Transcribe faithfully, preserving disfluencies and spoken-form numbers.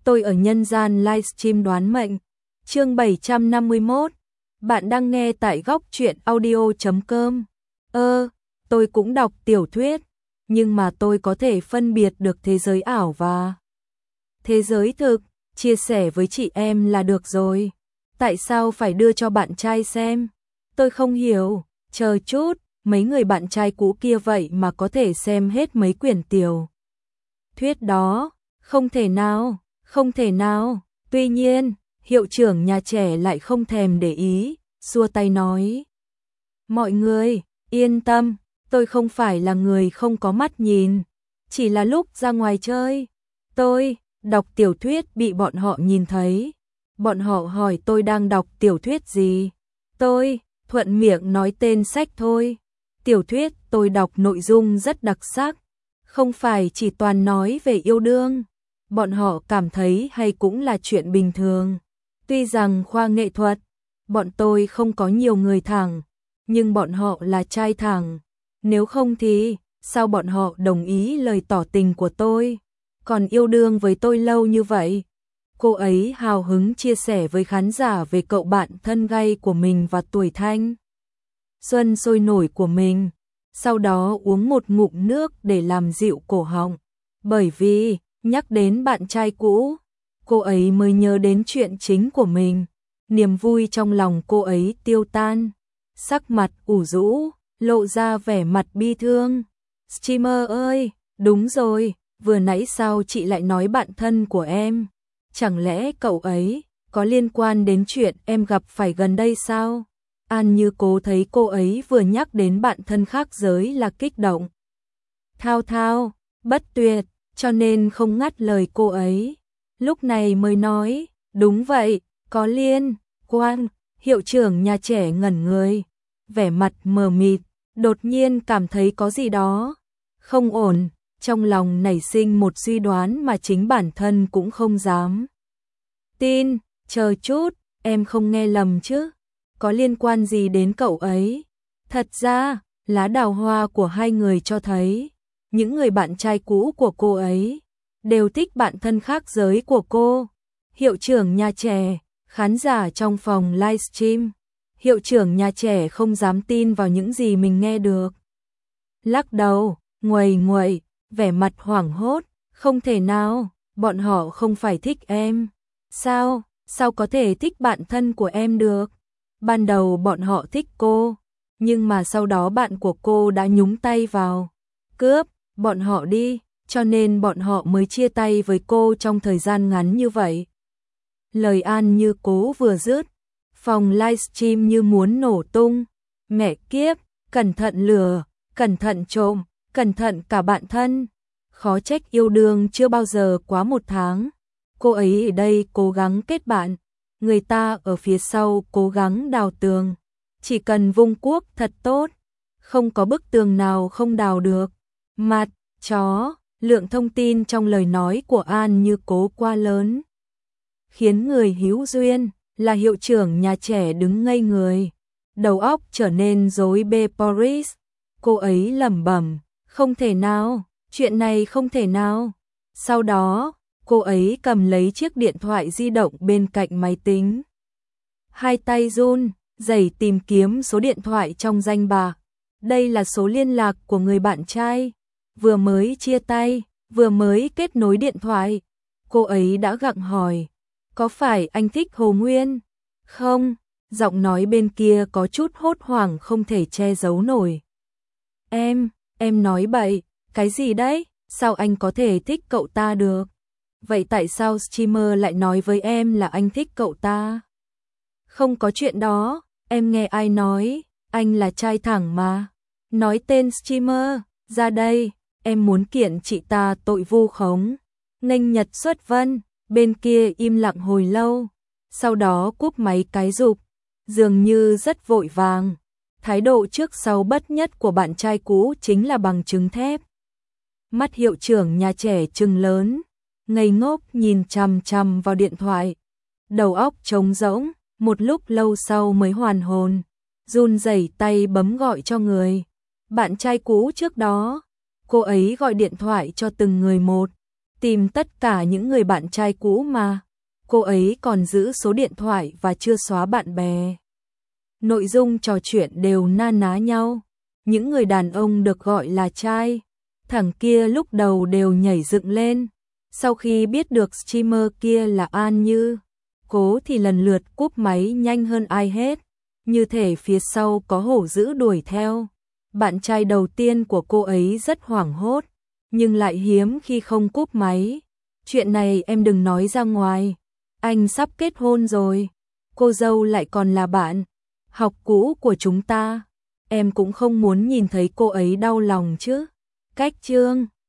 Tôi ở nhân gian livestream đoán mệnh. Chương bảy trăm năm mươi mốt. Bạn đang nghe tại góc truyện audio chấm com. Ơ, tôi cũng đọc tiểu thuyết, nhưng mà tôi có thể phân biệt được thế giới ảo và thế giới thực, chia sẻ với chị em là được rồi. Tại sao phải đưa cho bạn trai xem? Tôi không hiểu, chờ chút, mấy người bạn trai cũ kia vậy mà có thể xem hết mấy quyển tiểu thuyết đó, không thể nào, không thể nào. Tuy nhiên, hiệu trưởng nhà trẻ lại không thèm để ý, xua tay nói: mọi người, yên tâm, tôi không phải là người không có mắt nhìn, chỉ là lúc ra ngoài chơi, tôi đọc tiểu thuyết bị bọn họ nhìn thấy. Bọn họ hỏi tôi đang đọc tiểu thuyết gì, tôi thuận miệng nói tên sách thôi. Tiểu thuyết tôi đọc nội dung rất đặc sắc, không phải chỉ toàn nói về yêu đương. Bọn họ cảm thấy hay cũng là chuyện bình thường. Tuy rằng khoa nghệ thuật, bọn tôi không có nhiều người thẳng, nhưng bọn họ là trai thẳng. Nếu không thì, sao bọn họ đồng ý lời tỏ tình của tôi, còn yêu đương với tôi lâu như vậy? Cô ấy hào hứng chia sẻ với khán giả về cậu bạn thân gay của mình và tuổi thanh xuân sôi nổi của mình. Sau đó uống một ngụm nước để làm dịu cổ họng. Bởi vì, nhắc đến bạn trai cũ, cô ấy mới nhớ đến chuyện chính của mình. Niềm vui trong lòng cô ấy tiêu tan. Sắc mặt ủ rũ, lộ ra vẻ mặt bi thương. Streamer ơi, đúng rồi, vừa nãy sao chị lại nói bạn thân của em? Chẳng lẽ cậu ấy có liên quan đến chuyện em gặp phải gần đây sao? An Như Cố thấy cô ấy vừa nhắc đến bạn thân khác giới là kích động thao thao bất tuyệt, cho nên không ngắt lời cô ấy. Lúc này mới nói: đúng vậy, có liên quan. Hiệu trưởng nhà trẻ ngẩn người, vẻ mặt mờ mịt, đột nhiên cảm thấy có gì đó không ổn, trong lòng nảy sinh một suy đoán mà chính bản thân cũng không dám tin. Chờ chút, em không nghe lầm chứ? Có liên quan gì đến cậu ấy? Thật ra, lá đào hoa của hai người cho thấy, những người bạn trai cũ của cô ấy đều thích bạn thân khác giới của cô. Hiệu trưởng nhà trẻ, khán giả trong phòng livestream. Hiệu trưởng nhà trẻ không dám tin vào những gì mình nghe được. Lắc đầu, nguầy nguậy, vẻ mặt hoảng hốt. Không thể nào, bọn họ không phải thích em. Sao, sao có thể thích bạn thân của em được? Ban đầu bọn họ thích cô, nhưng mà sau đó bạn của cô đã nhúng tay vào, cướp bọn họ đi, cho nên bọn họ mới chia tay với cô trong thời gian ngắn như vậy. Lời An Như Cố vừa dứt, phòng livestream như muốn nổ tung. Mẹ kiếp, cẩn thận lừa, cẩn thận trộm, cẩn thận cả bạn thân. Khó trách yêu đương chưa bao giờ quá một tháng. Cô ấy ở đây cố gắng kết bạn, người ta ở phía sau cố gắng đào tường. Chỉ cần vung cuốc thật tốt, không có bức tường nào không đào được. Mặt chó, lượng thông tin trong lời nói của An Như Cố quá lớn, khiến người hữu duyên là hiệu trưởng nhà trẻ đứng ngây người, đầu óc trở nên rối bê Boris. Cô ấy lẩm bẩm, không thể nào, chuyện này không thể nào. Sau đó, cô ấy cầm lấy chiếc điện thoại di động bên cạnh máy tính. Hai tay run rẩy tìm kiếm số điện thoại trong danh bạ. Đây là số liên lạc của người bạn trai. Vừa mới chia tay, vừa mới kết nối điện thoại. Cô ấy đã gặng hỏi, có phải anh thích Hồ Nguyên? Không, giọng nói bên kia có chút hốt hoảng không thể che giấu nổi. Em, em nói bậy, cái gì đấy? Sao anh có thể thích cậu ta được? Vậy tại sao streamer lại nói với em là anh thích cậu ta? Không có chuyện đó, em nghe ai nói, anh là trai thẳng mà. Nói tên streamer, ra đây, em muốn kiện chị ta tội vu khống. Nghênh Nhật xuất vân, bên kia im lặng hồi lâu, sau đó cúp máy cái rụp, dường như rất vội vàng. Thái độ trước sau bất nhất của bạn trai cũ chính là bằng chứng thép. Mắt hiệu trưởng nhà trẻ trừng lớn, ngây ngốc nhìn chằm chằm vào điện thoại, đầu óc trống rỗng, một lúc lâu sau mới hoàn hồn, run rẩy tay bấm gọi cho người bạn trai cũ trước đó. Cô ấy gọi điện thoại cho từng người một, tìm tất cả những người bạn trai cũ mà. Cô ấy còn giữ số điện thoại và chưa xóa bạn bè. Nội dung trò chuyện đều na ná nhau. Những người đàn ông được gọi là trai, thằng kia lúc đầu đều nhảy dựng lên. Sau khi biết được streamer kia là An Như, Cố thì lần lượt cúp máy nhanh hơn ai hết. Như thể phía sau có hổ dữ đuổi theo. Bạn trai đầu tiên của cô ấy rất hoảng hốt, nhưng lại hiếm khi không cúp máy. Chuyện này em đừng nói ra ngoài, anh sắp kết hôn rồi. Cô dâu lại còn là bạn học cũ của chúng ta. Em cũng không muốn nhìn thấy cô ấy đau lòng chứ. Cách chương